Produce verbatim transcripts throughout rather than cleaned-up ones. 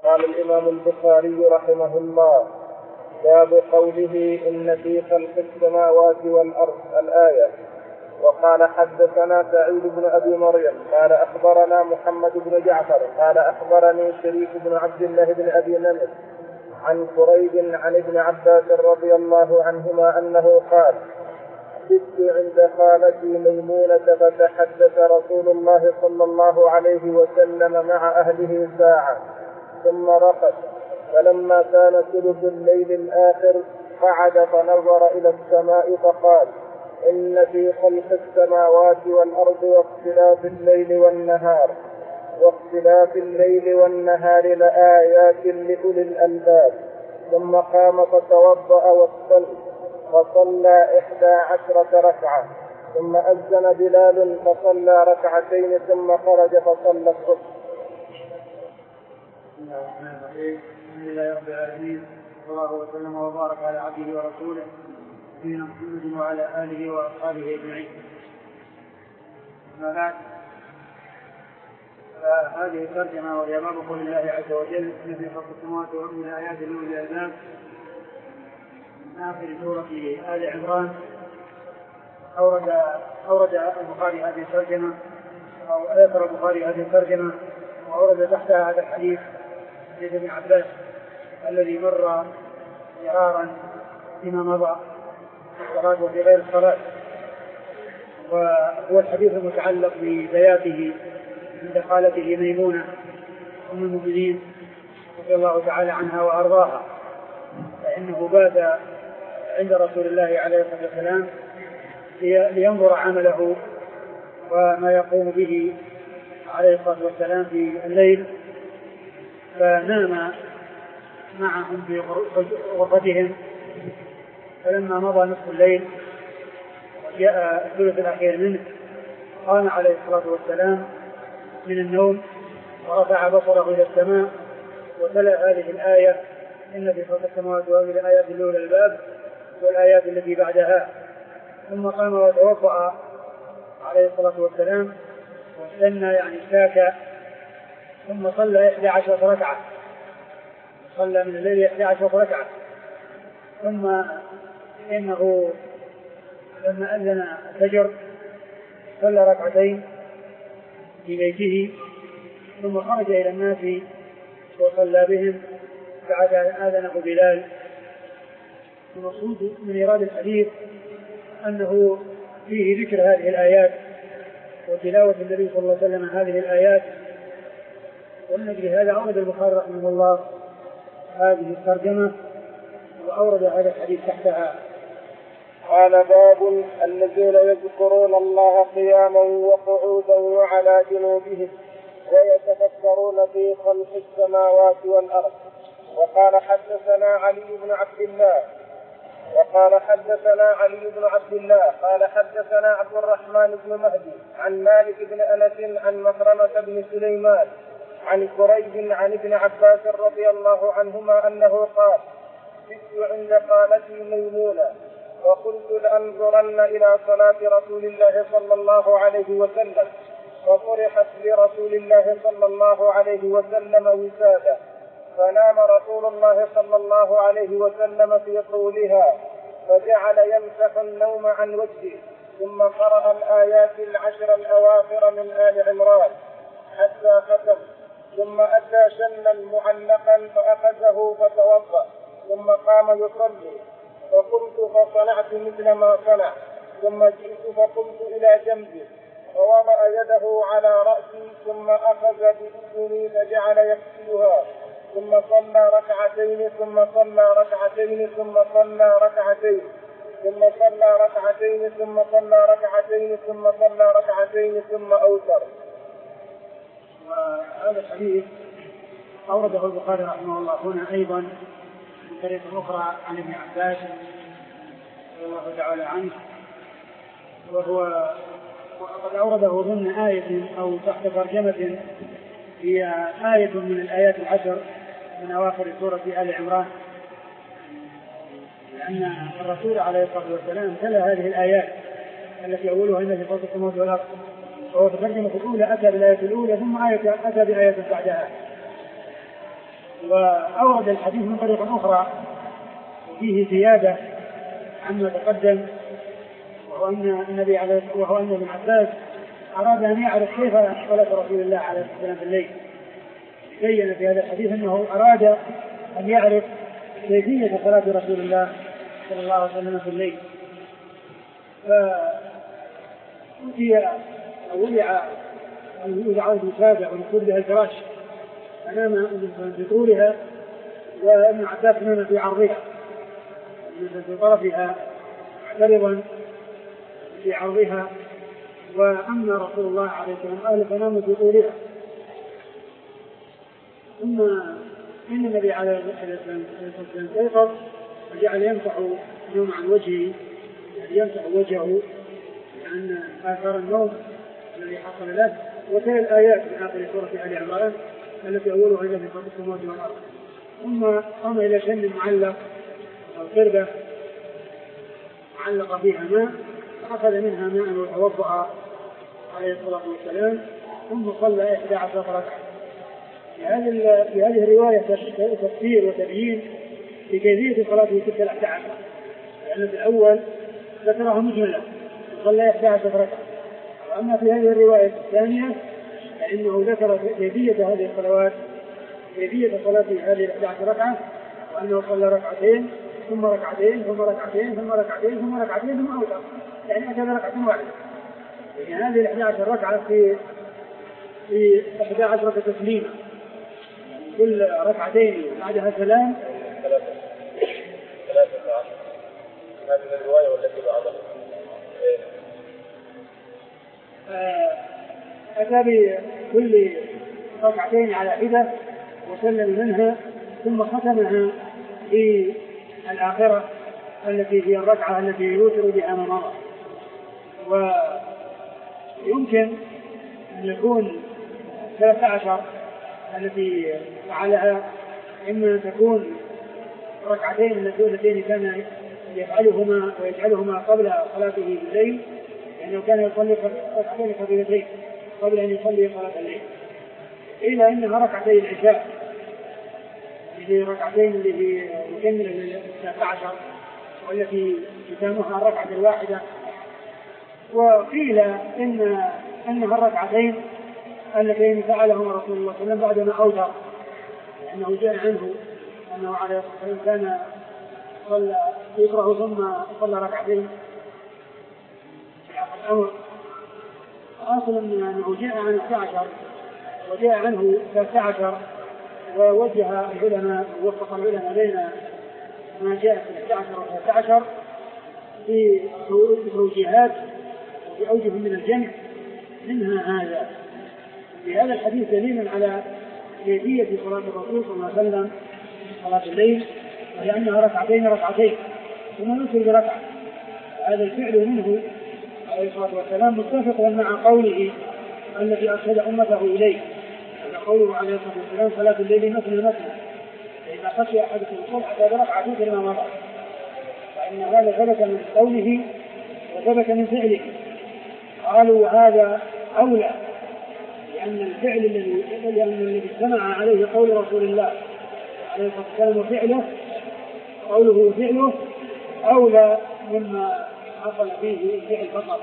قال الإمام البخاري رحمه الله: باب قوله إن في خلق السماوات والأرض الآية. وقال حدثنا سعيد بن أبي مريم قال أخبرنا محمد بن جعفر قال أخبرني شريك بن عبد الله بن أبي نمر عن قريب عن ابن عباس رضي الله عنهما أنه قال: بت عند خالتي ميمونة فتحدث رسول الله صلى الله عليه وسلم مع أهله ساعة ثم رقد، فلما كان ثلث الليل الآخر قعد فنظر إلى السماء فقال: إن في خلق السماوات والأرض واختلاف الليل والنهار واختلاف الليل والنهار لآيات لأولي الألباب. ثم قام فتوضأ واصطلى فصلى إحدى عشرة ركعة، ثم أذن بلال فصلى ركعتين ثم خرج فصلى الصبح. بسم الله الرحمن الرحيم. الحمد لله رب العالمين، صلى الله وسلم وبارك على عبده ورسوله نبينا محمد وعلى آله وأصحابه أجمعين. أما بعد، هذه الترجمة وهي باب قول الله عز وجل: إن في خلق السماوات والأرض لآيات لأولي الألباب، من آخر سورة آل عمران. أورد أورد البخاري هذه الترجمة أو ذكر البخاري هذه الترجمة وأورد تحتها هذا الحديث حديث ابن عباس الذي مر مرارا فيما مضى في الصلاة وفي غير الصلاة، وهو الحديث المتعلق ببياته عند خالته ميمونة أم المؤمنين رضي الله تعالى عنها وأرضاها، فإنه بات عند رسول الله عليه الصلاة والسلام لينظر عمله وما يقوم به عليه الصلاة والسلام في الليل، فنام معهم في غرفتهم. فلما مضى نصف الليل وجاء الثلث الأخير منه قام عليه الصلاة والسلام من النوم ورفع بصره إلى السماء وتلا هذه الآية: إن في خلق السماوات والأرض لآيات لأولي الألباب، والآيات التي بعدها. ثم قام وتوضأ عليه الصلاة والسلام واستنى يعني ساك، ثم صلى إحدى عشرة ركعة، صلى من الليل إحدى عشرة ركعة. ثم إنه لما أذن الفجر صلى ركعتين في بيته، ثم خرج إلى الناس وصلى بهم بعد أن آذنه بلال. المقصود من إيراد الحديث أنه فيه ذكر هذه الآيات وتلاوة النبي صلى الله عليه وسلم هذه الآيات، ومن أجل هذا أورد البخاري رحمه الله هذه الترجمة وأورد هذا الحديث تحتها. قال: باب الذين يذكرون الله قياما وقعودا وعلى جنوبهم ويتفكرون في خلق السماوات والأرض. وقال حدثنا علي بن عبد الله وقال حدثنا علي بن عبد الله قال حدثنا عبد الرحمن بن مهدي عن مالك بن أنس عن مخرمة بن سليمان عن قريب عن ابن عباس رضي الله عنهما أنه قال: بت عند خالتي ميمونة وقلت لأنظرن إلى صلاة رسول الله صلى الله عليه وسلم، فطرحت لرسول الله صلى الله عليه وسلم وسادة، فنام رسول الله صلى الله عليه وسلم في طولها، فجعل يمسح النوم عن وجهه، ثم قرأ الآيات العشر الأواخر من آل عمران حتى ختم، ثم أتى شنا معلقا فأخذه فتوضأ، ثم قام يصلي، فقمت فصنعت مثل ما صنع، ثم جئت فقمت إلى جنبه فوضع يده على رأسي، ثم أخذ بأذني فجعل يغسلها، ثم صلى ركعتين ثم صلى ركعتين ثم صلى ركعتين ثم صلى ركعتين ثم صلى ركعتين ثم صلى ركعتين ثم أوتر. وهذا الحديث أورده البخاري رحمه الله هنا أيضا من طريق أخرى عن ابن عباس رضي الله تعالى عنه، وهو وقد أورده ضمن آية أو تحت ترجمة هي آية من الآيات العشر من أواخر سورة آل عمران، لأن الرسول عليه الصلاة والسلام تلا هذه الآيات التي أولها إن في خلق السماوات والأرض، وهو في الترجمة الأولى أتى بالآية الأولى ثم آية أتى بآية بعدها. وأورد الحديث من طريقة أخرى وفيه زيادة عما تقدم، وهو أن النبي عليه وهو أن ابن عباس أراد أن يعرف كيف صلاة رسول الله عليه الصلاة والسلام في الليل. بين في هذا الحديث أنه أراد أن يعرف كيفية صلاة رسول الله صلى الله عليه وسلم في الليل. فأتي أو وضع يوضع المسابع ونصب بها الفراش أمام بطولها، وابن عباس نام في عرضها في طرفها معترضا في عرضها، وأما رسول الله عليه الصلاة والسلام قال فنام في طولها. ثم إن النبي عليه الصلاة والسلام أيقظ وجعل يمسح النوم عن وجهه، يعني يمسح وجهه عن آثار النوم الذي حصل له، وتلا الآيات من آخر سورة آل عمران التي أولها إذا في خلق السماوات والأرض. ثم قام إلى شن معلق أو قربة علق فيها ماء فأخذ منها ماء وتوضأ عليه الصلاة والسلام، ثم صلى إحدى عشرة ركعة. في هذه الرواية تفسير وتبيين بكيفية صلاته تلك الأحد عشر، لأن في الأول ذكرها مجملة صلى إحدى عشرة ركعة، وأما في هذه الرواية الثانية فإنه ذكر كيفية هذه الصلوات، كيفية صلاة هذه الإحدى عشرة ركعة، وأنه صلى ركعتين ثم ركعتين ثم ركعتين ثم ركعتين ثم ركعتين ثم أوتر، يعني أتى ركعة واحدة. يعني هذه الإحدى عشرة ركعة في في إحدى عشرة تسليمة، كل ركعتين بعدها سلام. ثلاثة ثلاثة عشر هذه الرواية والتي بعدها أتى بكل ركعتين على حدة وسلم منها، ثم ختمها في الآخرة التي هي الركعة التي يوتر بها ما مضى. ويمكن أن يكون ثلاثة عشر التي فعلها إما تكون ركعتين اللتين كان يفعلهما ويجعلهما قبل صلاته بالليل، لأنه كان يصلي ركعتين خفيفتين قبل أن يصلي صلاة الليل، إلا إنها ركعتي العشاء هي ركعتين اللي هي مكملة للثلاثة عشر والتي ختامها الركعة الواحدة. وقيل إن أنها الركعتين اللتين فعلهما رسول الله صلى الله عليه وسلم بعدما أوتر، لأنه جاء عنه أنه عليه الصلاة والسلام كان صلى يكره ثم صلى ركعتين في آخر الأمر. أصل أنه جاء عن الثالث عشر وجاء عنه الثالث عشر، ووجه العلماء ووفق العلماء بين ما جاء في الثالث عشر والثالث عشر في توجيهات وفي أوجه من الجمع، منها هذا. في هذا الحديث دليل على كيفية صلاة الرسول صلى الله عليه وسلم صلاة الليل، ولأنها ركعتين ركعتين ثم يوتر بركعة. هذا الفعل منه عليه الصلاة والسلام متفق مع قوله الذي أرشد أمته إليه، قوله عليه الصلاة والسلام صلاة الليل مثنى مثنى، فإذا خشي أحدكم الصبح فبركعة توتر ما مضى. فإن هذا ثبت من قوله وثبت من فعله. قالوا هذا أولى، لأن الفعل الذي لأن الذي اجتمع عليه قول رسول الله عليه الصلاة والسلام وفعله، قوله وفعله أولى مما حصل فيه فعل فقط.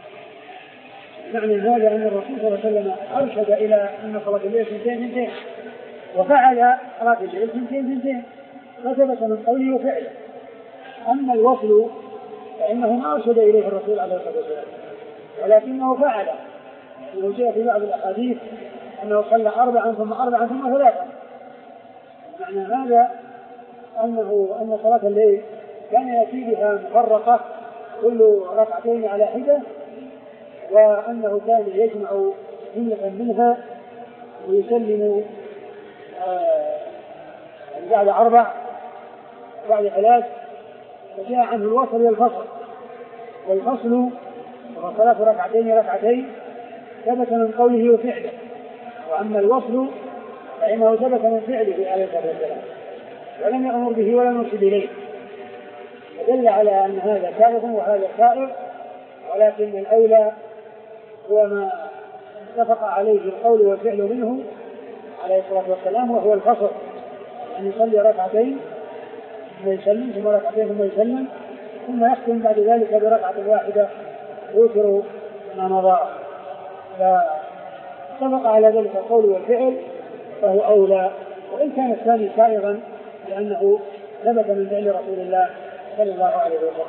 معنى هذا أن الرسول صلى الله عليه وسلم أرشد إلى أن صلاة الليل سنتين سنتين، وفعل صلاة الليل سنتين سنتين، فثبت من قوله وفعله. أما الوصل فإنه ما أرشد إليه الرسول عليه الصلاة والسلام، ولكنه فعل. لو جاء في بعض الأحاديث أنه صلى أربعا ثم أربعا ثم ثلاثا. معنى هذا أنه أن صلاة الليل كان يأتي بها مفرقة كل ركعتين على حدة، وأنه كان يجمع جملة منها ويسلم آه بعد أربع بعد ثلاث. فجاء عنه الوصل والفصل، والفصل هو صلاة ركعتين ركعتين ثبت من قوله وفعله، وأما الوصل فإنه ثبت من فعله عليه الصلاة والسلام ولم يأمر به ولا يرشد إليه، فدل على أن هذا سائغ وهذا سائغ، ولكن الأولى هو ما اتفق عليه القول والفعل منه عليه الصلاة والسلام، وهو الفصل أن يصلي ركعتين ثم يسلم ثم ركعتين ثم يسلم ثم يختم بعد ذلك بركعة واحدة يوتر ما مضى. فاتفق على ذلك القول والفعل فهو أولى، وإن كان الثاني سائغا لأنه ثبت من فعل رسول الله صلى الله عليه وسلم.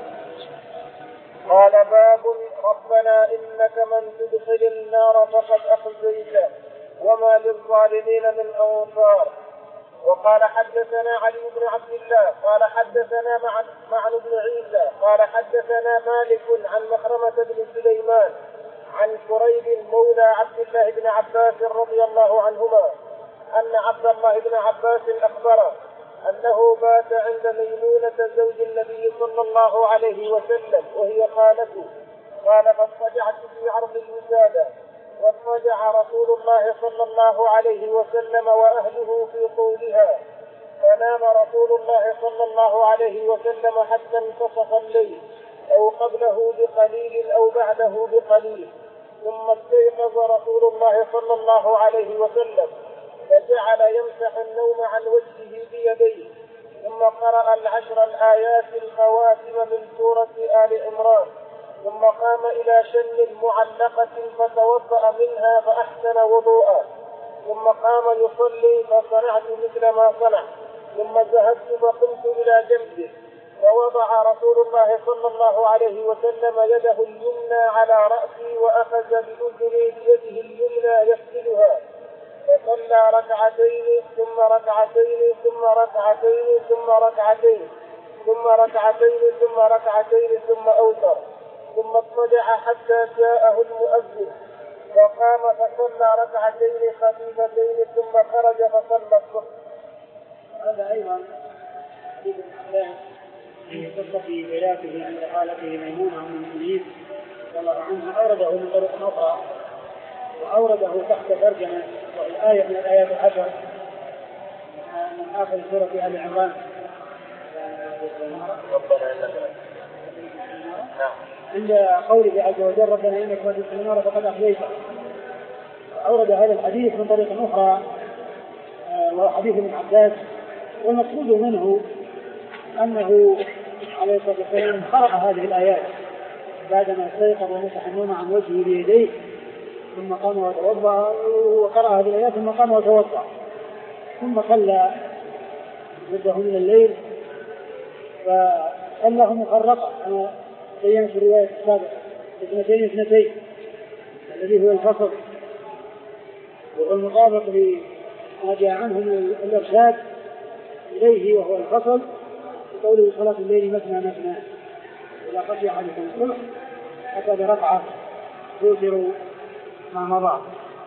قال باب ربنا إنك من تدخل النار فقد أخزيته وما للظالمين من أنصار. وقال حدثنا علي بن عبد الله قال حدثنا معن بن عيسى قال حدثنا مالك عن مخرمة بن سليمان عن كريب مولى عبد الله بن عباس رضي الله عنهما أن عبد الله بن عباس أخبره أنه بات عند ميمونة زوج النبي صلى الله عليه وسلم وهي خالته. قال فاضطجعت في عرض الوسادة واضطجع رسول الله صلى الله عليه وسلم وأهله في طولها، فنام رسول الله صلى الله عليه وسلم حتى انتصف الليل أو قبله بقليل أو بعده بقليل، ثم استيقظ رسول الله صلى الله عليه وسلم فجعل يمسح النوم عن وجهه بيديه، ثم قرأ العشر الآيات الخواتم من سورة آل عمران، ثم قام إلى شن معلقة فتوضأ منها فأحسن وضوءا، ثم قام يصلي فصنعت مثل ما صنع، ثم ذهبت فقمت إلى جنبه فوضع رسول الله صلى الله عليه وسلم يده اليمنى على رأسي وأخذ بأذني بيده اليمنى يغسلها، فصلى ركعتين ثم ركعتين ثم ركعتين ثم ركعتين ثم ركعتين ثم ركعتين ثم أوتر، ثم اضطجع حتى جاءه المؤذن فقام فصلى ركعتين خفيفتين ثم خرج فصلى الصبح. هذا أيضا حديث الإسلام في قصة ولايته عند خالته ميمونة أم المؤمنين رضي الله عنها، أورده من طرق أخرى وأورده تحت ترجمة وهي آية من الآيات العشر من آخر سورة آل عمران عند قوله عز وجل ربنا إنك من تدخل النار فقد أخزيته. أورد هذا الحديث من طريق أخرى وهو حديث ابن عباس، والمقصود منه أنه عليه الصلاة والسلام قرأ هذه الآيات بعدما استيقظ ومسح النوم عن وجهه بيديه ثم قام وتوضأ، وقرأ هذه الآيات ثم قام وتوضأ، ثم صلى مدة من الليل فصلاه مفرقة كما بين في الرواية السابقة اثنتين اثنتين الذي هو الفصل، وهو المطابق لما جاء عنه من الإرشاد إليه وهو الفصل بقوله صلاة الليل مثنى مثنى إذا خشي أحدكم الصبح أتى بركعة توتر ما مضى.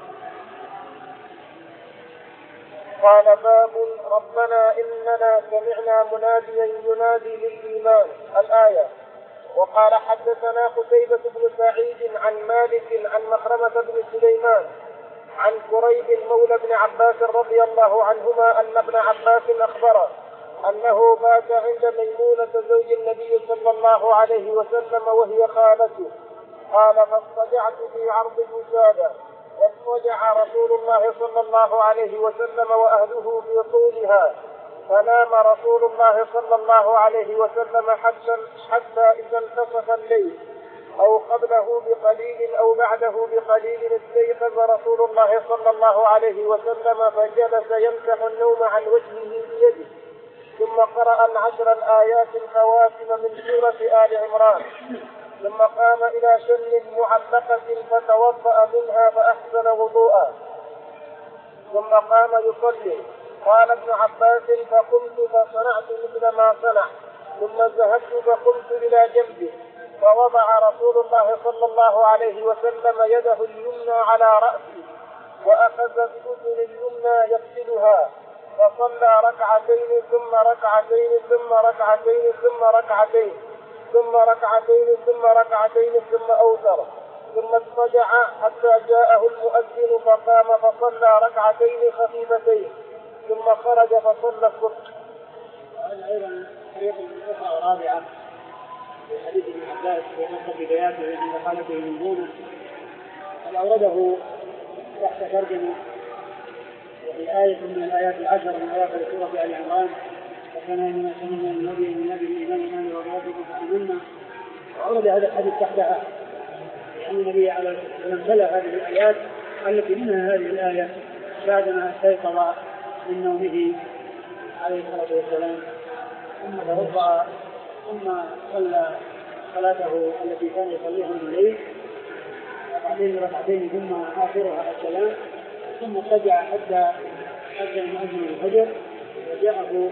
قال باب ربنا إننا سمعنا مناديا ينادي للإيمان الآية. وقال حدثنا قتيبة بن سعيد عن مالك عن مخرمة بن سليمان عن كريب مولى بن عباس رضي الله عنهما أن ابن عباس أخبره أنه بات عند ميمونة زوج النبي صلى الله عليه وسلم وهي خالته. قال فاضطجعت في عرض الوسادة واضطجع رسول الله صلى الله عليه وسلم وأهله في طولها، فنام رسول الله صلى الله عليه وسلم حتى, حتى إذا انتصف الليل أو قبله بقليل أو بعده بقليل استيقظ رسول الله صلى الله عليه وسلم فجلس يمسح النوم عن وجهه بيده، ثم قرأ العشر الآيات الخواتم من سورة آل عمران، ثم قام إلى شن معلقة فتوضأ منها فأحسن وضوءا، ثم قام يصلي. قال ابن عباس فقمت فصنعت مثل ما صنع، ثم ذهبت فقمت إلى جنبه فوضع رسول الله صلى الله عليه وسلم يده اليمنى على رأسي وأخذ بأذن اليمنى يغسلها، فصلى ركعتين ثم ركعتين ثم ركعتين ثم ركعتين ثم ركعتين ثم ركعتين ثم أوتر، ثم اضطجع حتى جاءه المؤذن فقام فصلى ركعتين خفيفتين ثم خرج فصلى الصبح. وهذا أيضا طريق أخرى رابعة في حديث ابن عباس في قصة بداياته عند خالته ميمونة، قد أورده تحت ترجمة وفي آية من الآيات العشر من آيات سورة آل عمران وكان إنما سمعنا النبي من نبي الإيمان إيمان وربكم فآمنا، وأورد هذا الحديث تحتها لأن النبي عليه الصلاة والسلام تلا هذه الآيات التي منها هذه الآية بعدما استيقظ من نومه عليه الصلاة والسلام ثم توضأ ثم صلى صلاته التي كان يصليها من الليل ركعتين ركعتين ثم آخرها السلام ثم ارتجع حتى أذن مؤذن الفجر وجاءه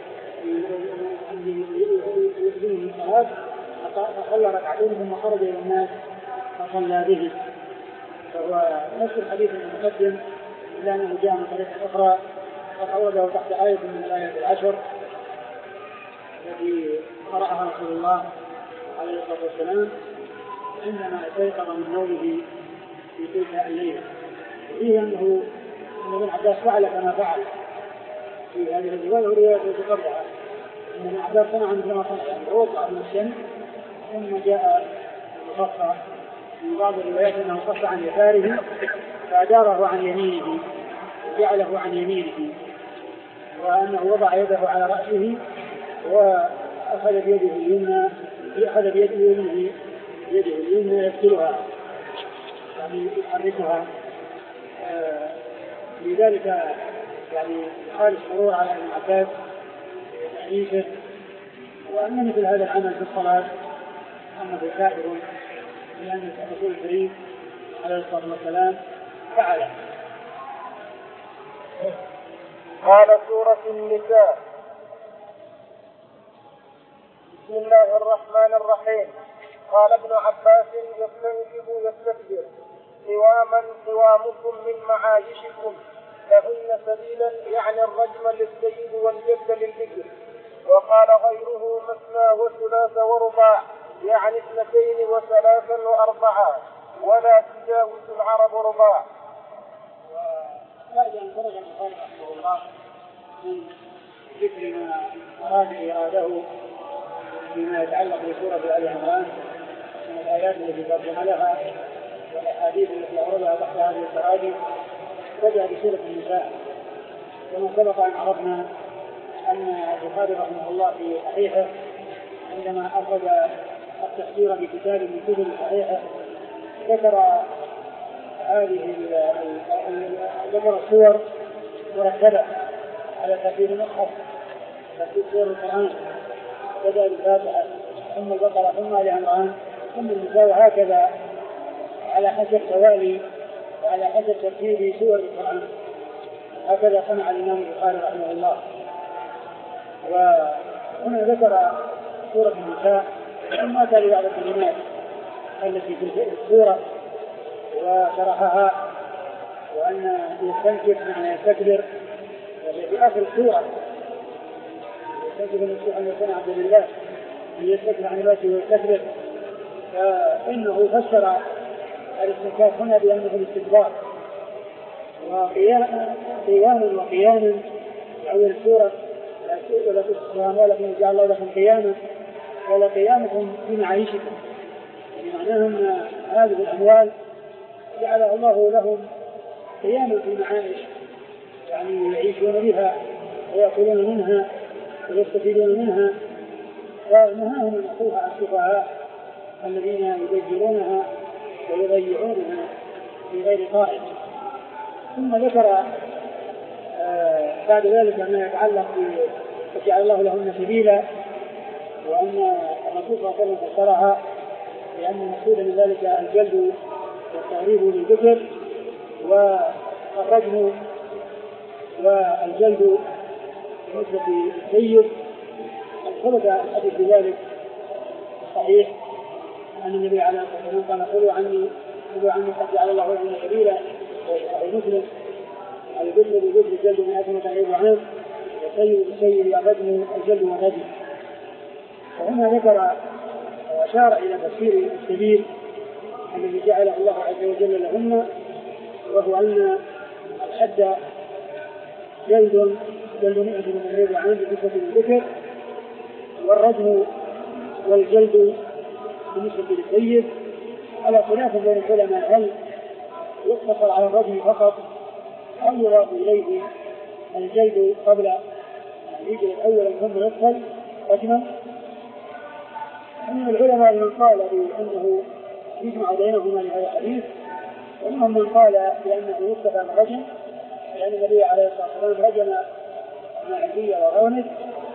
يؤذن الصلاة فصلى ركعتين ثم خرج إلى الناس فصلى به. فهو نفس الحديث المقدم إلا أنه جاء من طريق أخرى قد أورده تحت آية من الآيات العشر التي قرأها رسول الله عليه الصلاة والسلام عندما استيقظ من نومه في تلك الليلة. وفيه أنه ابن عباس فعل كما فعل في هذه الرواية ورواية تقرأها أن ابن عباس صنع مثل ما صنع ووضع من الشمس ثم جاء مخصى من بعض الروايات أنه خص عن يساره فأداره عن يمينه وجعله عن يمينه، وأنه وضع يده على رأسه وأخذ بيده اليمنى أخذ بيده اليمنى يده اليمنى يغسلها يعني يحركها. آه لذلك يعني قال الشرور على ابن عباس تعيشه، وأن مثل هذا العمل في الصلاة أنه كافر لأن الرسول الكريم عليه الصلاة والسلام فعله. قال سورة النساء. بسم الله الرحمن الرحيم. قال ابن عباس يستنكف يستكبر قواما قوامكم من معايشكم لهن سبيلا يعني الرجم للسيد والجد للذكر. وقال غيره مثنى وثلاث ورباع يعني اثنتين وثلاثا وأربعا ولا تجاوز العرب رباع. وبعد أن خرج البخاري رحمه الله من ذكر ما أراد إراده فيما يتعلق بسورة آل عمران من الآيات التي ترجم لها والأحاديث التي أوردها تحت هذه التراجم بدأ بسورة النساء. كما سبق أن عرفنا أن البخاري رحمه الله في صحيحه عندما أخذ التفسير بكتاب من كتب الصحيحة ذكر هذه ذكر السور مرتبة على ترتيب المصحف ترتيب سور القرآن، بدأ بالفاتحة ثم البقرة ثم آل عمران ثم النساء وهكذا على حسب توالي وعلى حسب ترتيب سور القرآن. هكذا صنع الإمام البخاري رحمه الله. وهنا ذكر سورة النساء ثم أتى لبعض الكلمات التي في السورة وشرحها، وأن يستنكف معنى يستكبر في آخر السورة يستنكف المسيح أن يكون عبد الله أن يستكبر عن نفسه ويستكبر، فإنه فسر الاستنكاف هنا بأنه الاستكبار وقيام وقياما أول السورة ولا تسكبان ولكن جعل الله لكم قياما ولا قيامكم في معايشكم، يعني معناه أن هذه الأموال جعله الله لهم قياما في المعايش، يعني يعيشون بها ويأكلون منها ويستفيدون منها، ونهاهم أن يأخذوها السفهاء الذين يبذرونها ويضيعونها في غير قائد. ثم ذكر آه بعد ذلك ما يتعلق بجعل الله لهن سبيلا، وأن الرسول صلى الله عليه وسلم فسرها لأن المقصود من ذلك الجلد والتغريب للذكر والرجم والجلد بالنسبة للسيد. ثبت الحديث بذلك صحيح أن النبي عليه الصلاة والسلام قال خذوا عني خذوا عني قد جعل الله لهن سبيلا، وفي مسلم الجلد بالجلد الجلد مئة وتغريب عام والسيد بالسيد الرجم الجلد والرجم. وهنا ذكر وأشار إلى تفسير السبيل الذي جعله الله عز وجل لهن، وهو أن الحد جلد جلد مئة وتغريب عام بالنسبة للذكر، والرجم والجلد بالنسبة للسيد على خلاف بين العلماء هل يقتصر على الرجم فقط أو يضاف إليه الجلد قبل يجري الأول ثم يدخل رجما. من العلماء من قال بأنه يجمع بينهما لهذا الحديث، ومنهم من قال بأنه يكتفى من رجم، لأن النبي عليه الصلاة والسلام رجم معدية وغامد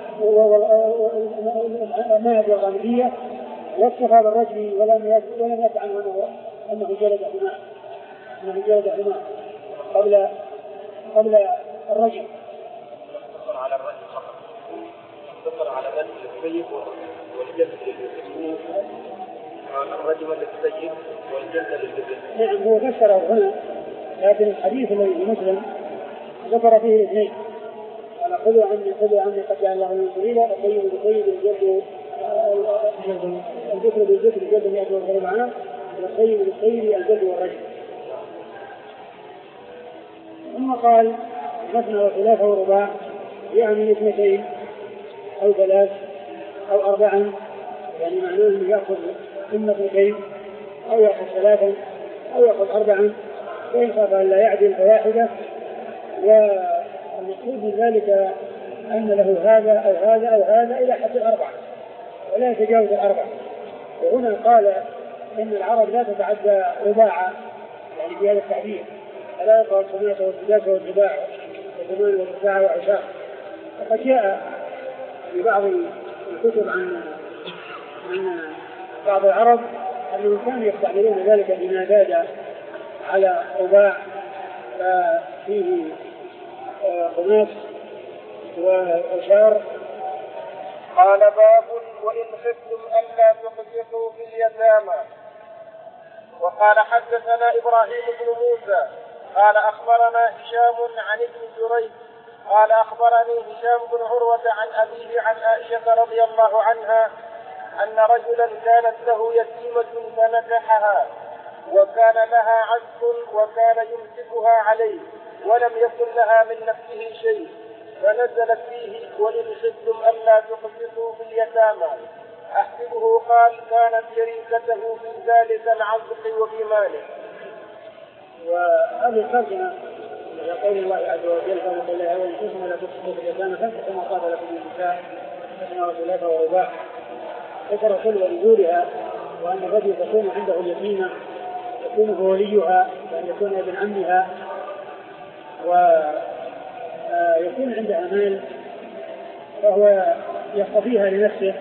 والماء والغامدية واكتفى بالرجم ولم ولم يفعل عنه أنه جلدهما أنه جلدهما قبل قبل الرجم. اقتصر على الرجم فقط، اقتصر على ذلك السيد والجلد للجسم، الرجم للسيد والجلد للجسم. نعم هو فسره هنا، لكن الحديث الذي في مسلم ذكر فيه الاثنين، قال خذوا عني خذوا عني قد جعل الله من سبيلا، الطيب بالطيب الجلد الذكر بالذكر الجلد مئة وأربعين عام، والطيب بالطيب الجلد والرجم. ثم قال مثنى وثلاثة ورباع، يعني اثنتين أو ثلاث أو أربعا، يعني معناه أنه يأخذ إما اثنتين أو يأخذ ثلاثا أو يأخذ أربعا، وإن خاف أن لا يعدل فواحدة. والمقصود من ذلك أن له هذا أو هذا أو هذا إلى حد الأربعة ولا يتجاوز الأربعة. وهنا قال إن العرب لا تتعدى رباعا، يعني في هذا التعبير لا يقرأ الخماسة والسداسة والسباع والثمان والتسعة والعشاء. وقد جاء في بعض الكتب عن عن بعض العرب أنهم كانوا يستعملون ذلك بما زاد على رباع، ففيه خماس وعشار. قال باب وإن خفتم ألا تقسطوا في اليتامى. وقال حدثنا إبراهيم بن موسى قال أخبرنا هشام عن ابن جريج قال أخبرني هشام بن عروة عن أبيه عن عائشة رضي الله عنها أن رجلا كانت له يتيمة فنكحها وكان لها عجز وكان يمسكها عليه ولم يكن لها من نفسه شيء، فنزلت فيه وإن خفتم ألا تقسطوا في اليتامى. أحسبه قال كانت شريكته في ذلك العزق وفي ماله. وهذه الترجمة قول الله عز وجل قال الله وإن خفتم ألا تقسطوا في اليتامى فانكحوا ما طاب لكم من النساء مثنى وثلاثة ورباع. ذكر خلوة نزولها وأن الرجل تكون عنده اليتيمة يكون هو وليها وأن يكون ابن عمها ويكون عندها مال فهو يصطفيها لنفسه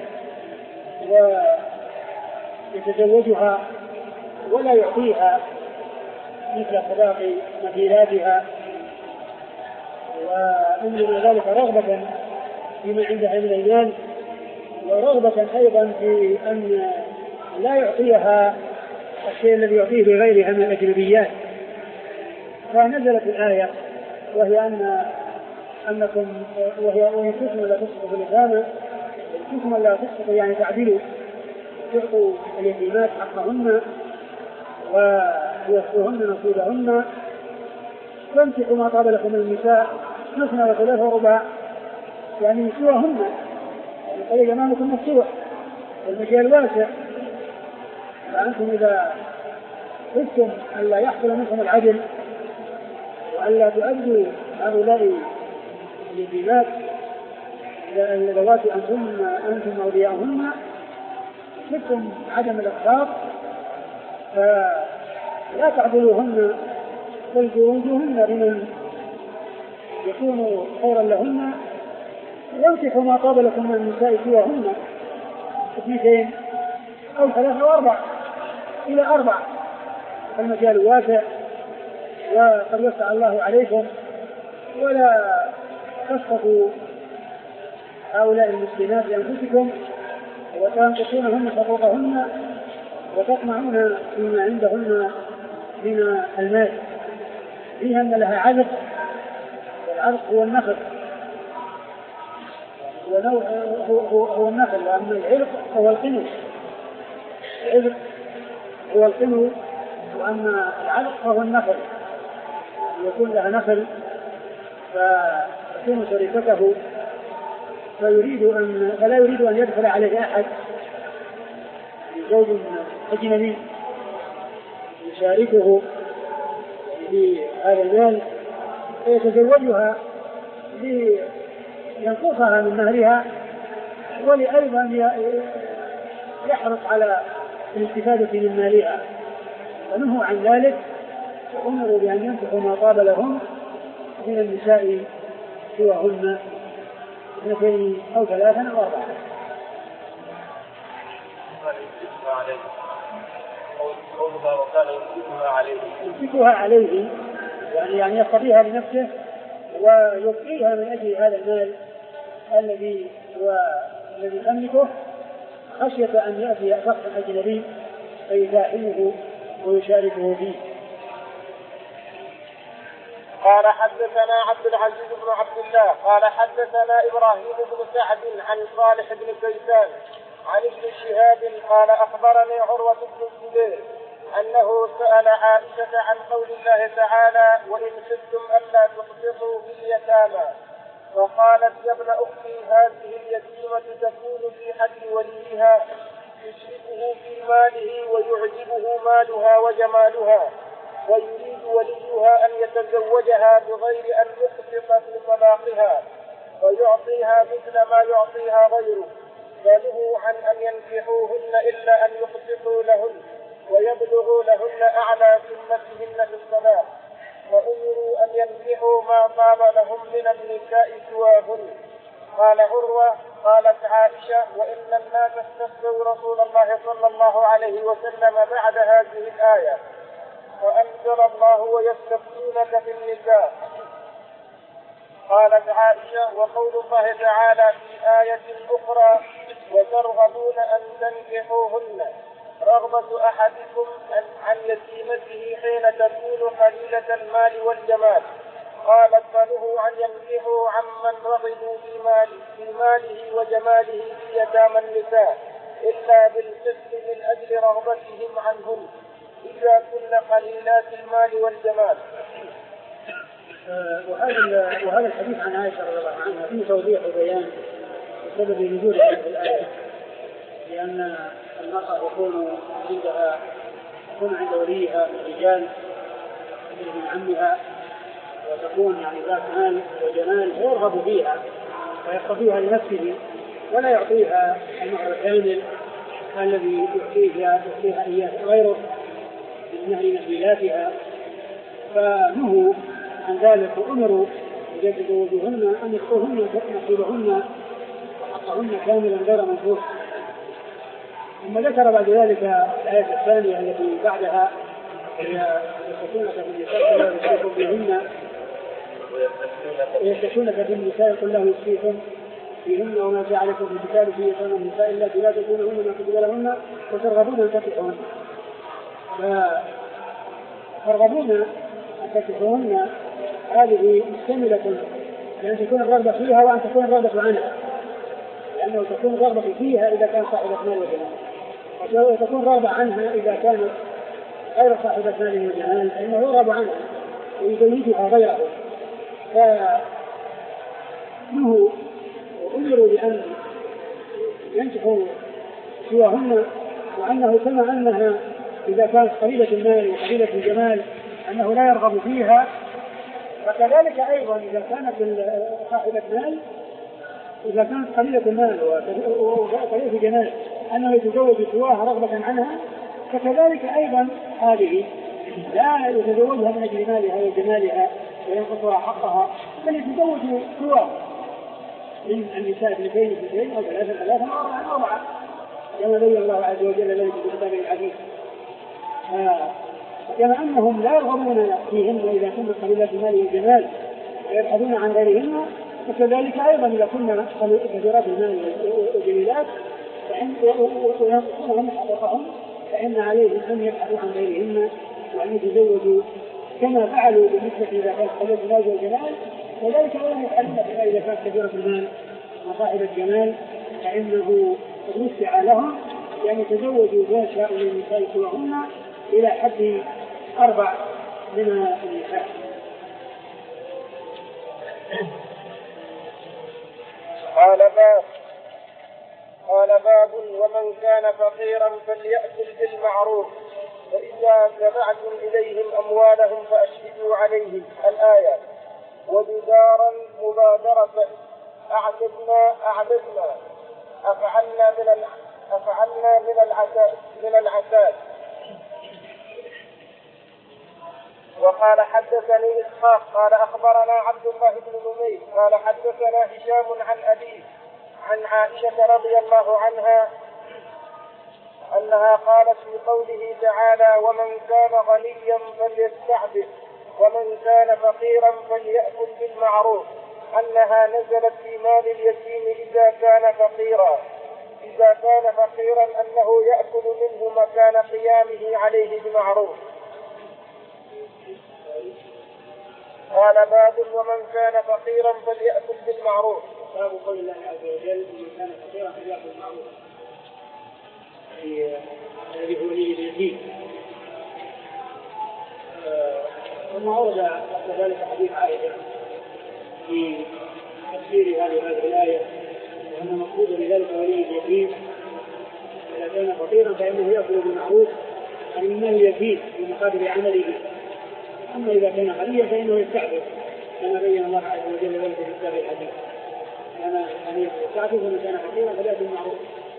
ويتزوجها ولا يعطيها مثل صداق مثيلاتها، ومن ذلك رغبة فيما عندها من المال ورغبة أيضا في أن لا يعطيها الشيء الذي يعطيه لغيرها من الأجنبيات. فنزلت الآية وهي أن أنكم وهي وإن خفتم لا تسقطوا في اليتامى، خفتم لا تسقطوا يعني تعدلوا، تعطوا اليتيمات حقهن ويوفوهن نصيبهن، فانكحوا ما طاب لكم من النساء مثنى وثلاثة ورباع، يعني سواهن، يعني طريق أمامكم مفتوح والمجال واسع. فأنتم إذا خفتم ألا يحصل منكم العدل وألا تؤدوا هؤلاء اليتيمات اللواتي أنتم أنتم أولياءهن، خفتم عدم الإقساط فلا تعدلوهن بل زوجوهن لمن يكون خيرا لهن، وانكحوا ما طاب لكم من النساء سواهن اثنتين أو ثلاثة أو أربع إلى أربع، المجال واسع وقد وسع الله عليكم، ولا تسقطوا هؤلاء المسلمات بأنفسكم وتنقصونهن حقوقهن وتطمعون فيما عندهن من المال، فيها أن لها عذق، والعذق هو النخل ونوع هو, هو النخل، وأما العرق هو القنو، العرق هو القنو وأما العرق هو النخل، يكون لها نخل فتكون شريكته فيريد أن فلا يريد أن يدخل عليه أحد زوج أجنبي يشاركه في هذا المال فيتزوجها لينقصها من مهرها، ولأيضا يحرص على الاستفادة من مالها، فنهوا عن ذلك وأمروا بأن ينفقوا ما طاب لهم من النساء سواهن اثنتين أو ثلاثا أو أربعة. قولها وكان يمسكها عليه يمسكها عليه يعني يعني يقضيها لنفسه ويبقيها من أجل هذا المال الذي هو الذي يملكه، خشية أن يأتي شخص أجنبي فيزاحمه ويشاركه فيه. قال حدثنا عبد العزيز بن عبد الله قال حدثنا إبراهيم بن سعد عن صالح بن كيسان عن ابن شهاب قال أخبرني عروة بن الزبير أنه سأل عائشة عن قول الله تعالى وإن خفتم ألا تقسطوا في اليتامى، فقالت يا ابن أختي هذه اليتيمة تكون في حد وليها يشركه في ماله ويعجبه مالها وجمالها، ويريد وليها أن يتزوجها بغير أن يقسط في طلاقها ويعطيها مثل ما يعطيها غيره، فنهوا عن أن ينكحوهن إلا أن يقسطوا لهن ويبلغوا لهن أعلى ذمتهن في الصلاة، وأمروا أن ينكحوا ما طاب لهم من النساء سواهن. قال عروة قالت عائشة وإن الناس استفتوا رسول الله صلى الله عليه وسلم بعد هذه الآية، وأنزل الله ويستفتونك في النساء. قالت عائشة وقول الله تعالى في آية أخرى وترغبون أن تنكحوهن رغبة أحدكم عن يتيمته حين تكون قليلة المال والجمال. قالت فنهوا أن ينكحوا عمن رغبوا في, مال في ماله وجماله في يتامى النساء إلا بالقسط من أجل رغبتهم عنهم إذا كن قليلات المال والجمال. آه وهذا وهذا الحديث عن عائشة رضي الله عنها فيه توضيح وبيان بسبب نزول هذه الآية، لأن المرأة يكون عندها يكون عند وليها رجال من عمها، وتكون يعني ذات مال وجمال يرغب فيها ويقضيها لنفسه ولا يعطيها المهر الكامل الذي يعطيها يعطيها إياه غيره من مهر نبيلاتها، فنهوا عن ذلك وأمروا يجدوا وجوهن أن يخطوهن نصيبهن وحقهن كاملا غير منقوص. ثم ذكر بعد ذلك الآية الثانية التي بعدها يستفتونك في النساء قل له يفتيكم بهن ويستفتونك في النساء قل له يفتيكم فيهن وما جاء عليكم في الكتاب في يتامى النساء إلا لا تكونهن ما كتب لهن وترغبون أن تنكحوهن، فترغبون أن تنكحوهن هذه مشتملة لأن تكون الرغبة فيها وأن تكون الرغبة عنها، لأنه تكون الرغبة فيها إذا كان صاحبة مال وجمال، وتكون الرغبة عنها إذا كانت غير صاحبة مال وجمال فإنه يرغب عنها ويزوجها غيره. فنهوا وأمروا بأن ينكحوا سواهن، وأنه كما أنها إذا كانت قليلة المال وقليلة الجمال أنه لا يرغب فيها، فكذلك أيضا إذا كانت صاحبة مال إذا كانت قليلة المال وقليلة الجمال أنه يتزوج سواها رغبة عنها، فكذلك أيضا هذه لا يتزوجها من أجل مالها وجمالها وينقصها حقها، بل يتزوج سواها من النساء اثنتين اثنتين أو ثلاثة ثلاثة أو أربعة أربعة كما بين الله عز وجل ذلك في كتابه العزيز. كما أنهم لا يرغبون فيهن إذا كن قليلات المال والجمال ويبحثون عن غيرهن، وكذلك أيضا إذا كنا كثيرات المال والجميلات وينقصونهم حقوقهم فإن عليهم أن يبحثوا عن غيرهن وأن يتزوجوا كما فعلوا بالنسبة إذا كانت قليلة المال والجمال، وذلك أيضا يفعلون إذا كانت كثيرة المال وصاحب الجمال فإنه وسع لهم يعني يتزوجوا ما شاءوا من النساء سواهن إلى حد أربع من النساء. قال باب قال باب ومن كان فقيرا فليأكل بالمعروف فإذا دفعتم إليهم أموالهم فأشهدوا عليهم الآية. وجدارا مبادرة أعددنا أعددنا أفعلنا من أفعلنا من العتاد من العتاد. وقال حدثني إسحاق قال أخبرنا عبد الله بن نمير قال حدثنا هشام عن أبيه عن عائشة رضي الله عنها أنها قالت في قوله تعالى ومن كان غنيا فليستعفف ومن كان فقيرا فليأكل بالمعروف أنها نزلت في مال اليتيم إذا كان فقيرا إذا كان فقيرا أنه يأكل منه مكان قيامه عليه بمعروف. قال باب ومن كان فقيرا فليأكل بالمعروف. باب قول الله عز وجل ومن كان فقيرا فليأكل بالمعروف الذي هو ولي اليتيم. ثم ورد بعد ذلك حديث عائشة في تفسير هذه الآية وأن مقصود بذلك ولي اليتيم إذا كان فقيرا فإنه يأكل بالمعروف عن المال اليتيم في مقابل عمله. أما إذا كان غنيا فإنه يستعفف كما بين الله عز وجل ذلك في كتاب الحديث كان غنيا يستعفف ومن كان فقيرا فليأكل بالمعروف.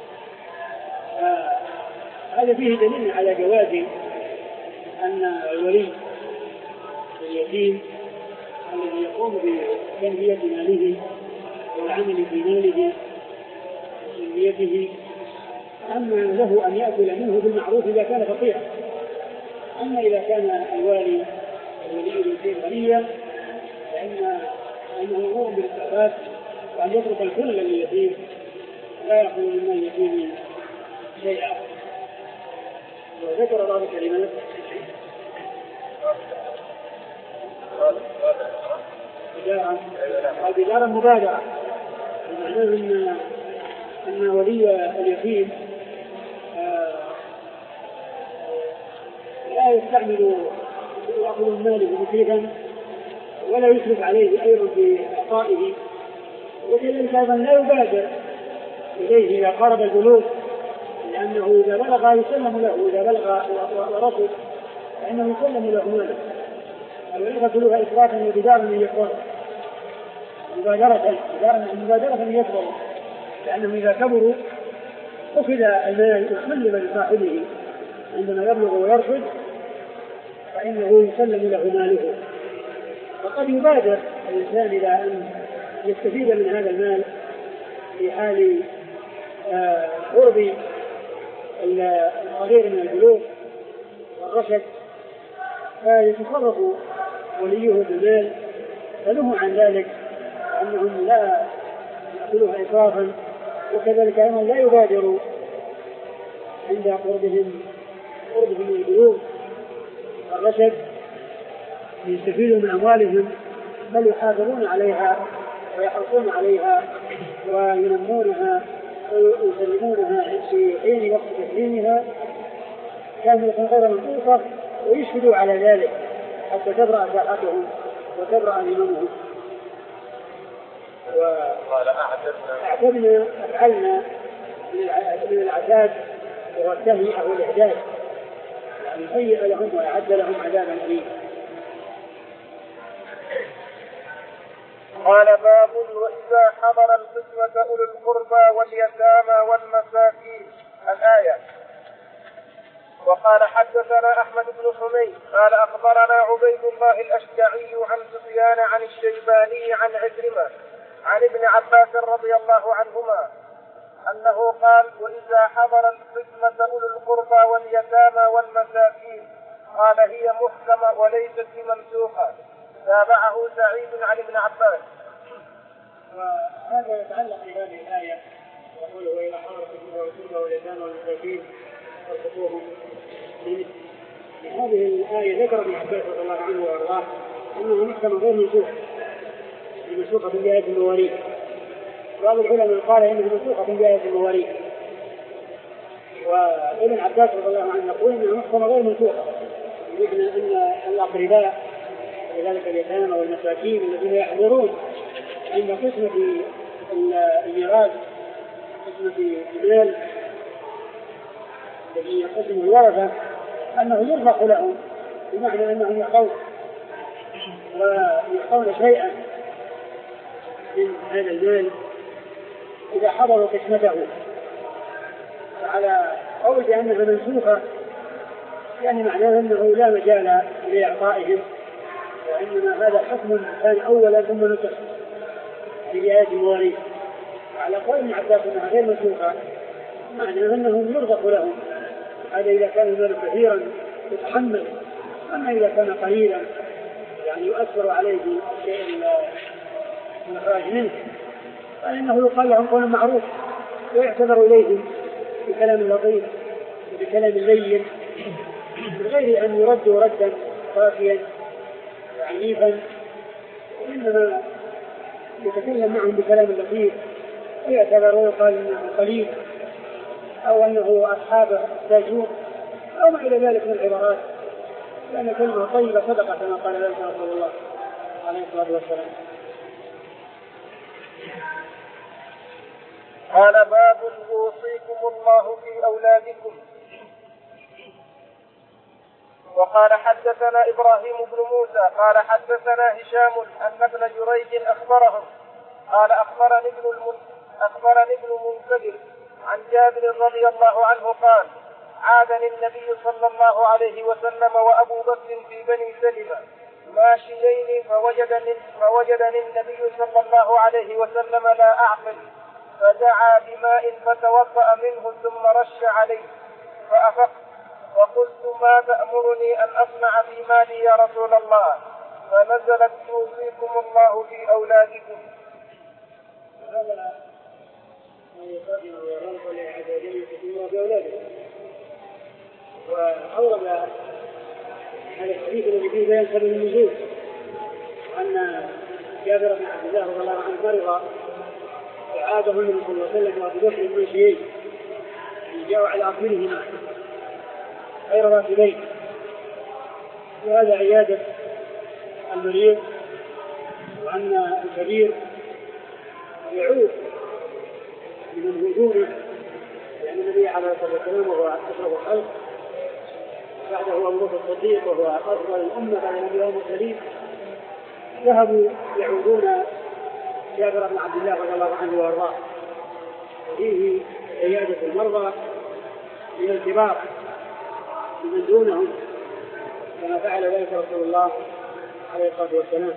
هذا فيه دليل على جواز أن الولي اليتيم الذي يقوم بتنمية ماله والعمل في ماله وتنميته أما له أن يأكل منه بالمعروف إذا كان فقيرا. أما إذا كان الوالي الولي اليتيم غنيا فإن أنه يأمر بالاستعفاف وأن يترك الكل لليتيم لا يأخذ من مال اليتيم شيئا. وذكر بعض الكلمات بدار المبادرة معناه أن أن ولي اليتيم لا يستعمل يأخذ من ماله مسرفا ولا يسرف عليه أيضا في إعطائه وكذلك أيضا لا يبادر إليه إذا قارب البلوغ لأنه إذا بلغ يسلم له إذا بلغ ورث فإنه يسلم له ماله ولا يقتلها إسرافا وبدارا من يكبر مبادرة مبادرة من يكبر لأنهم إذا كبروا أخذ المال وسلم لصاحبه عندما يبلغ ويرشد فإنه يسلم له ماله. وقد يبادر الإنسان إلى أن يستفيد من هذا المال في حال قرب الصغير من البلوغ والرشد فيتصرف وليه بالمال فنهوا عن ذلك أنهم لا يأكلوها إسرافا وكذلك أنهم لا يبادروا عند قربهم قربهم من البلوغ والرشد ليستفيدوا من أموالهم بل يحافظون عليها ويحرصون عليها وينمونها ويسلمونها في حين وقت تسليمها كانوا يكون غير منقوصة ويشهدوا على ذلك حتى تبرأ ساحتهم وتبرأ هممهم. وأعتدنا أفعلنا من العتاد وهو التهيئة والإعداد يعني هيئ لهم وأعد لهم عذابا أليما. قال باب وإذا حضر القسمة أولو القربى واليتامى والمساكين الآية. وقال حدثنا أحمد بن حميد قال أخبرنا عبيد الله الأشجعي عن سفيان عن الشيباني عن عكرمة عن ابن عباس رضي الله عنهما أنه قال وإذا حضر القسمة أولو القربى واليتامى والمساكين قال هي محكمة وليست بمنسوخة. تابعه سعيد عن ابن عباس. وهذا يتعلق بهذه الآية يقول وإذا حضر القسمة واليتامى والمساكين فارزقوهم. هذه الآية ذكر ابن عباس رضي الله عنه وأرضاه أنها محكمة غير منسوخة منسوخة بآية المواريث. بعض العلماء قال إنها منسوخة بآية المواريث وابن عباس رضي الله عنه يقول إنها محكمة غير منسوخة بمعنى أن الأقرباء وذلك اليتامى والمساكين الذين يحضرون عند قسمة الميراث قسمة المال الذي يقسم الورثة أنه يرزق لهم بمعنى أنهم يعطون ويعطون شيئا من هذا المال إذا حضروا قسمته. على قول بأنها منسوخة يعني معناه أنه لا مجال لإعطائهم، وإنما هذا حكم كان أولا ثم نسخ في آيات المواريث. على قول ابن عباس أنها غير منسوخة معناه أنهم يرزق لهم، هذا إذا كان المال كثيرا يتحمل، أما إذا كان قليلا يعني يؤثر عليه شيء من الخارج منه فإنه يقال لهم قول معروف ويعتذر إليهم بكلام لطيف وبكلام لين من غير أن يردوا ردا قاسيا عنيفا، وإنما يتكلم معهم بكلام لطيف ويعتذر ويقال أنه قليل أو أنه أصحابه يحتاجون أو ما إلى ذلك من العبارات، لأن كلمة طيبة صدقة كما قال ذلك رسول الله عليه الصلاة والسلام. قال باب يوصيكم الله في أولادكم. وقال حدثنا إبراهيم بن موسى قال حدثنا هشام أن ابن جريج أخبرهم قال أخبرني ابن الم... أخبرني ابن منكدر عن جابر رضي الله عنه قال عادني النبي صلى الله عليه وسلم وأبو بكر في بني سلمة ماشيين فوجدني, فوجدني النبي صلى الله عليه وسلم لا أعقل فدعا بماء فتوضأ منه ثم رش عليه فأفقت وقلت ما تأمرني أن أصنع في مالي يا رسول الله؟ فنزلت يوصيكم الله في أولادكم. هذا ما يقدم ويرغب لعز وجل يوصيكم في أولادكم. وأورد هذا الحديث الذي فيه بيان سبب النزول أن جابر بن عبد الله رضي الله عنه مرض فعاده النبي صلى الله عليه وسلم وأبو بكر المنشيين جاءوا على أقبلهما غير راكبين، وهذا عيادة المريض، وأن الكبير يعود من وجوده لأن النبي عليه الصلاة والسلام وهو أشرف الخلق بعده أبو بكر الصديق وهو أفضل الأمة بعد النبي والمرسلين ذهبوا يعودون جابر بن عبد الله رضي الله عنه وارضاه، فيه عيادة المرضى من الكبار من دونهم كما فعل ذلك رسول الله عليه الصلاة والسلام.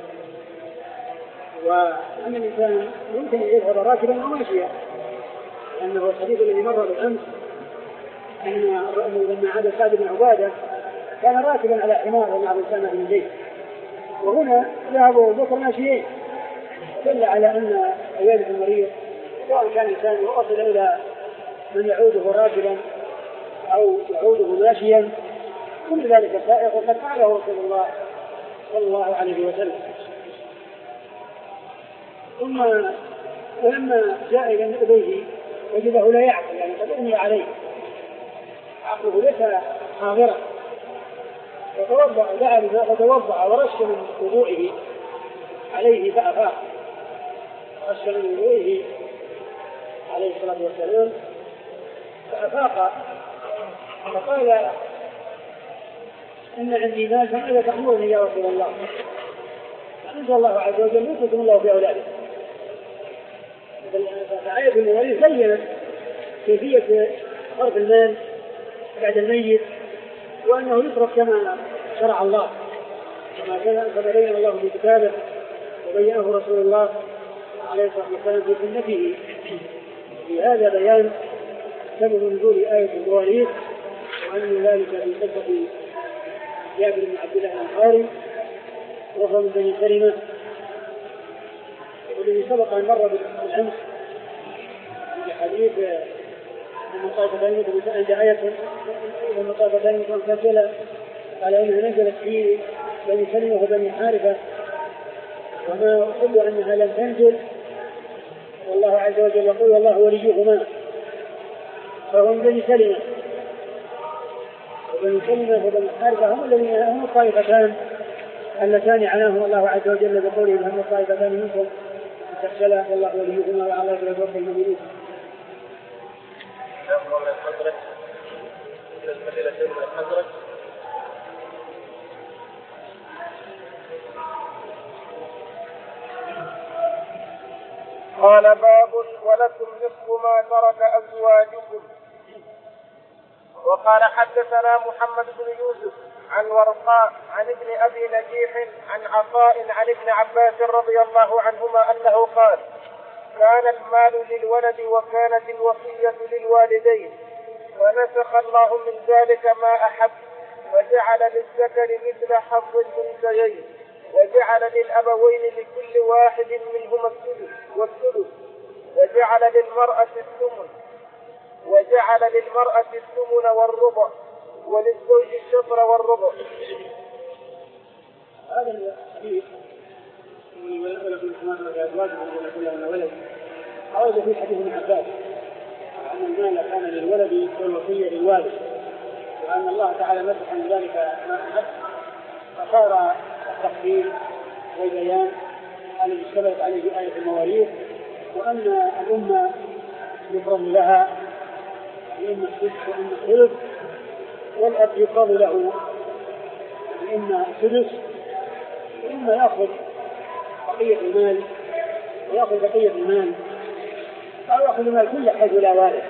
وأن الإنسان يمكن أن يذهب راكبا أو ماشيا، لأنه الحديث الذي مر بالأمس أن لما عاد سعد بن عبادة كان راكبا على حمار ومع أسامة بن زيد، وهنا ذهبوا أبو بكر ماشيين، دل على أن عيادة المريض سواء كان الإنسان يوصل إلى من يعوده راكبا أو يعوده ماشيا كل ذلك سائق، وقد فعله رسول الله صلى الله عليه وسلم. ثم ولما جاء إلى إليه وجده لا يعقل، يعني قد أغمي عليه عقله ليس حاضرا، فتوضأ دعا فتوضأ ورش من وضوئه عليه فأفاق، رش من وضوئه عليه الصلاة والسلام فأفاق فقال إن عندي مال فماذا تأمرني يا رسول الله؟ فأنزل الله عز وجل يوصيكم الله في أولادكم. فآية المواريث بينت كيفية صرف المال بعد الميت، وأنه يصرف كما شرع الله كما كان بين الله في كتابه وبينه رسول الله عليه الصلاة والسلام في سنته. في هذا بيان سبب نزول آية المواريث، وأن ذلك في قصة جابر بن عبد الله الأنصاري وهو من بني سلمة، والذي سبق أن مر بالأمس في حديث من طائفتين عند آية من طائفتين منفصلة قال إنها نزلت في بني سلمة وبني حارثة، وما أقول أنها لم تنزل، والله عز وجل يقول والله وليهما، فهم بني سلمة وبني سلمة وبني حارثة هم الذين هم الطائفتان اللتان عناهم الله عز وجل بقوله هم الطائفتان منكم تخشلا والله وليهما وعلى الله يتوكل المؤمنون. من الحضرة إلى القبيلتين من الحضرة قال باب ولكم نصف ما ترك أزواجكم. وقال حدثنا محمد بن يوسف عن ورقاء عن ابن أبي نجيح عن عطاء عن ابن عباس رضي الله عنهما أنه قال كان المال للولد وكانت الوصية للوالدين ونسخ الله من ذلك ما أحب وجعل للذكر مثل حظ الأنثيين وجعل للأبوين لكل واحد منهما السدس والثلث وجعل للمرأة الثمن وجعل للمرأة الثمن والربع وللزوج الشطر والربع. هذا الحديث ولكم كما ترك أزواجكم ولكل من ولد أورد في حديث ابن عباس أن المال كان للولد والوصية للوالد وأن الله تعالى مسح من ذلك ما أحب فصار التخفيف والبيان الذي اشتملت عليه آية المواريث وأن الأمة يفرض لها إما السدس وإما الثلث والأب يقاض له إما السدس وإما يأخذ بقية المال ويأخذ بقية المال أو يأخذ المال كله حيث لا وارث.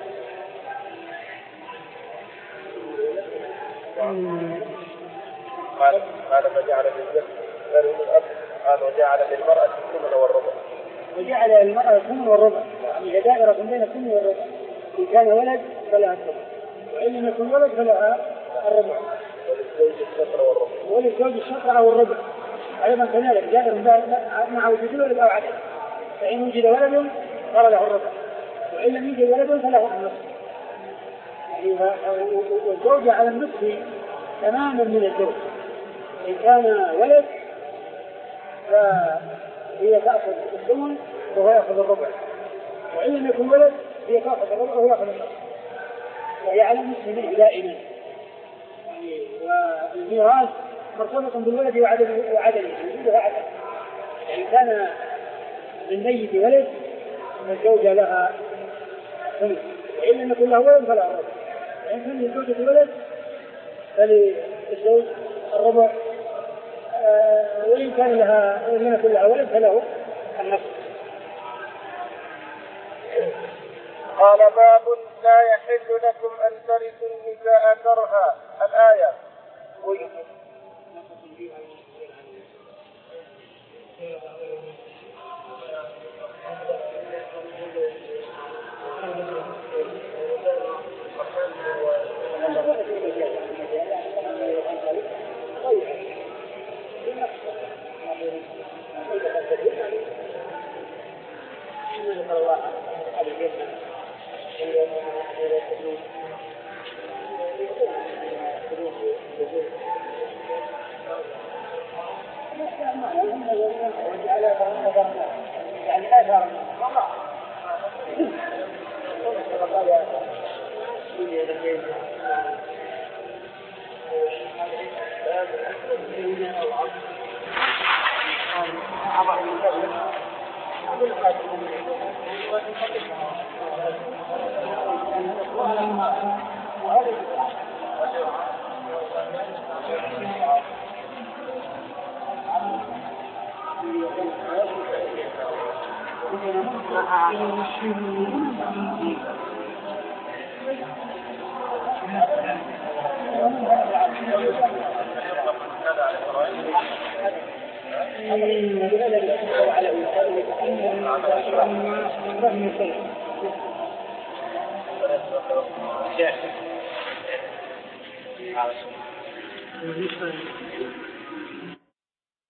قال قال فجعل للذكر الأب قال وجعل للمرأة الثمن والربع وجعل للمرأة الثمن والربع يعني دائرة بين الثمن والربع إن كان ولد فلها الثمن وإن لم يكن ولد فلها الربع وللزوج الشطر والربع وللزوج الشطر أو الربع أيضا كذلك دائر مع وجود ولد أو عدم فإن وجد ولد صار له الربع وإن لم يوجد ولد فله النصف والزوجة على النصف تماما من الزوج إن كان ولد فهي تأخذ الثمن وهو يأخذ الربع وإن لم يكن ولد هي تأخذ الربع وهو يأخذ النصف وهي على النصف منه دائما والميراث مرتبط بالولد وعدمه وعدمه وجودها عدم يعني كان للميت ولد الزوجة لها ثمن وإن لم يكن له ولد فلا الربع وإن كان للزوجة ولد فللزوج الربع آه وإن كان لها وإن لم يكن لها ولد فله النصف. قال باب لا يحل لكم أن ترثوا النساء كرها الآية. يعني آثار